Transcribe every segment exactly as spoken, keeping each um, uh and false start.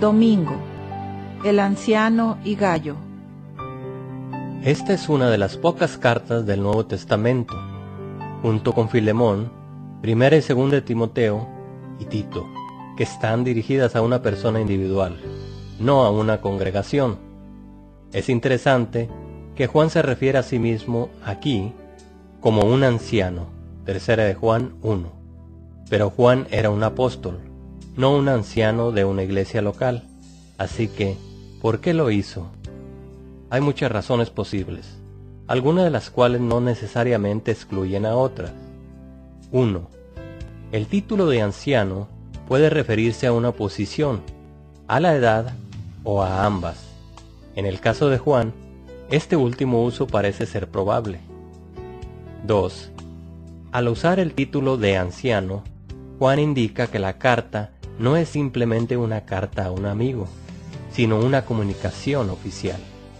Domingo, el anciano y Gayo. Esta es una de las pocas cartas del Nuevo Testamento, junto con Filemón, Primera y Segunda de Timoteo y Tito, que están dirigidas a una persona individual, no a una congregación. Es interesante que Juan se refiere a sí mismo aquí como un anciano, Tercera de Juan uno. Pero Juan era un apóstol, no un anciano de una iglesia local. Así que, ¿por qué lo hizo? Hay muchas razones posibles, algunas de las cuales no necesariamente excluyen a otras. uno. El título de anciano puede referirse a una posición, a la edad o a ambas. En el caso de Juan, este último uso parece ser probable. dos. Al usar el título de anciano, Juan indica que la carta no es simplemente una carta a un amigo, sino una comunicación oficial.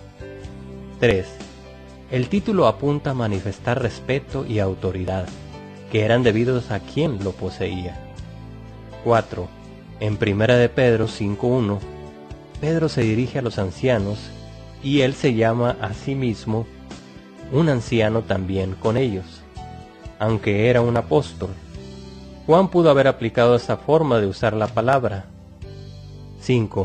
tres. El título apunta a manifestar respeto y autoridad, que eran debidos a quien lo poseía. cuatro. En Primera de Pedro cinco uno, Pedro se dirige a los ancianos y él se llama a sí mismo un anciano también con ellos, aunque era un apóstol. Juan pudo haber aplicado esta forma de usar la palabra. cinco.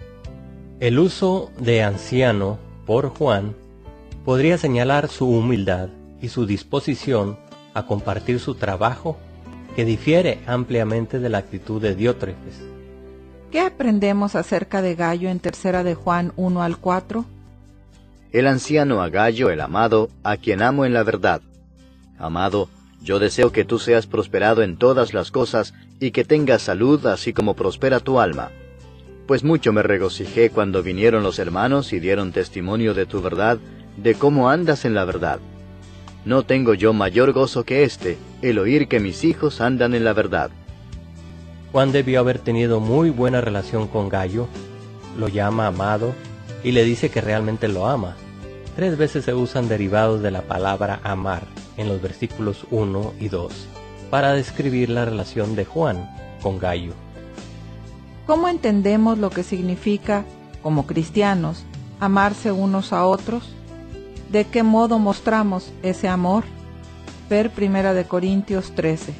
El uso de anciano por Juan podría señalar su humildad y su disposición a compartir su trabajo, que difiere ampliamente de la actitud de Diótrefes. ¿Qué aprendemos acerca de Gayo en Tercera de Juan uno al cuatro? El anciano a Gayo, el amado, a quien amo en la verdad. Amado, yo deseo que tú seas prosperado en todas las cosas y que tengas salud así como prospera tu alma. Pues mucho me regocijé cuando vinieron los hermanos y dieron testimonio de tu verdad, de cómo andas en la verdad. No tengo yo mayor gozo que este, el oír que mis hijos andan en la verdad. Juan debió haber tenido muy buena relación con Gayo, lo llama amado y le dice que realmente lo ama. Tres veces se usan derivados de la palabra amar en los versículos uno y dos para describir la relación de Juan con Gayo. ¿Cómo entendemos lo que significa, como cristianos, amarse unos a otros? ¿De qué modo mostramos ese amor? Ver Primera de Corintios trece.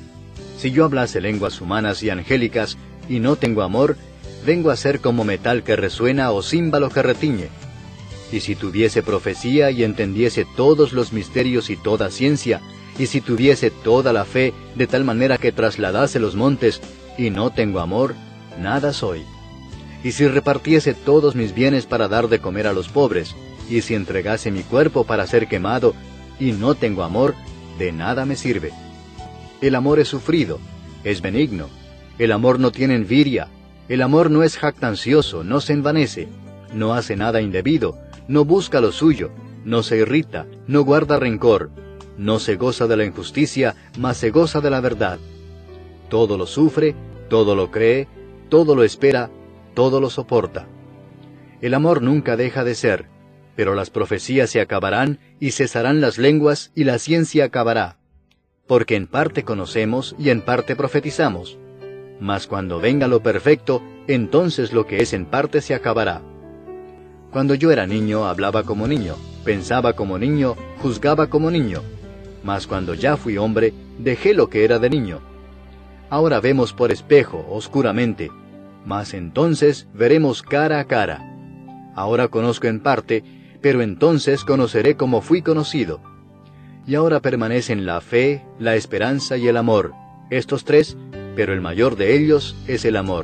Si yo hablase lenguas humanas y angélicas y no tengo amor, vengo a ser como metal que resuena o címbalo que retiñe. Y si tuviese profecía y entendiese todos los misterios y toda ciencia, y si tuviese toda la fe de tal manera que trasladase los montes, y no tengo amor, nada soy. Y si repartiese todos mis bienes para dar de comer a los pobres, y si entregase mi cuerpo para ser quemado, y no tengo amor, de nada me sirve. El amor es sufrido, es benigno. El amor no tiene envidia. El amor no es jactancioso, no se envanece, no hace nada indebido, no busca lo suyo, no se irrita, no guarda rencor, no se goza de la injusticia, mas se goza de la verdad. Todo lo sufre, todo lo cree, todo lo espera, todo lo soporta. El amor nunca deja de ser, pero las profecías se acabarán y cesarán las lenguas y la ciencia acabará. Porque en parte conocemos y en parte profetizamos. Mas cuando venga lo perfecto, entonces lo que es en parte se acabará. Cuando yo era niño, hablaba como niño, pensaba como niño, juzgaba como niño. Mas cuando ya fui hombre, dejé lo que era de niño. Ahora vemos por espejo, oscuramente, mas entonces veremos cara a cara. Ahora conozco en parte, pero entonces conoceré como fui conocido. Y ahora permanecen la fe, la esperanza y el amor, estos tres, pero el mayor de ellos es el amor.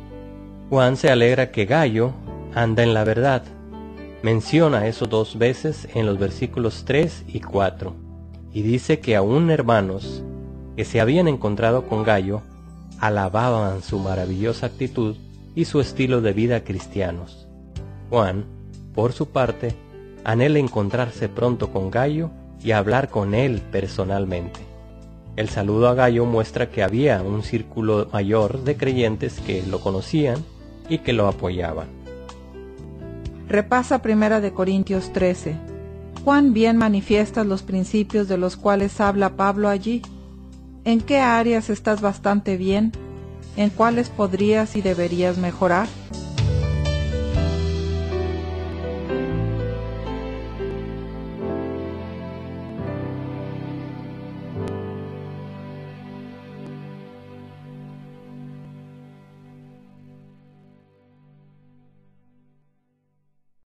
Juan se alegra que Gayo anda en la verdad. Menciona eso dos veces en los versículos tres y cuatro, y dice que aún hermanos que se habían encontrado con Gayo alababan su maravillosa actitud y su estilo de vida cristianos. Juan, por su parte, anhela encontrarse pronto con Gayo y hablar con él personalmente. El saludo a Gayo muestra que había un círculo mayor de creyentes que lo conocían y que lo apoyaban. Repasa Primera de Corintios trece. ¿Cuán bien manifiestas los principios de los cuales habla Pablo allí? ¿En qué áreas estás bastante bien? ¿En cuáles podrías y deberías mejorar?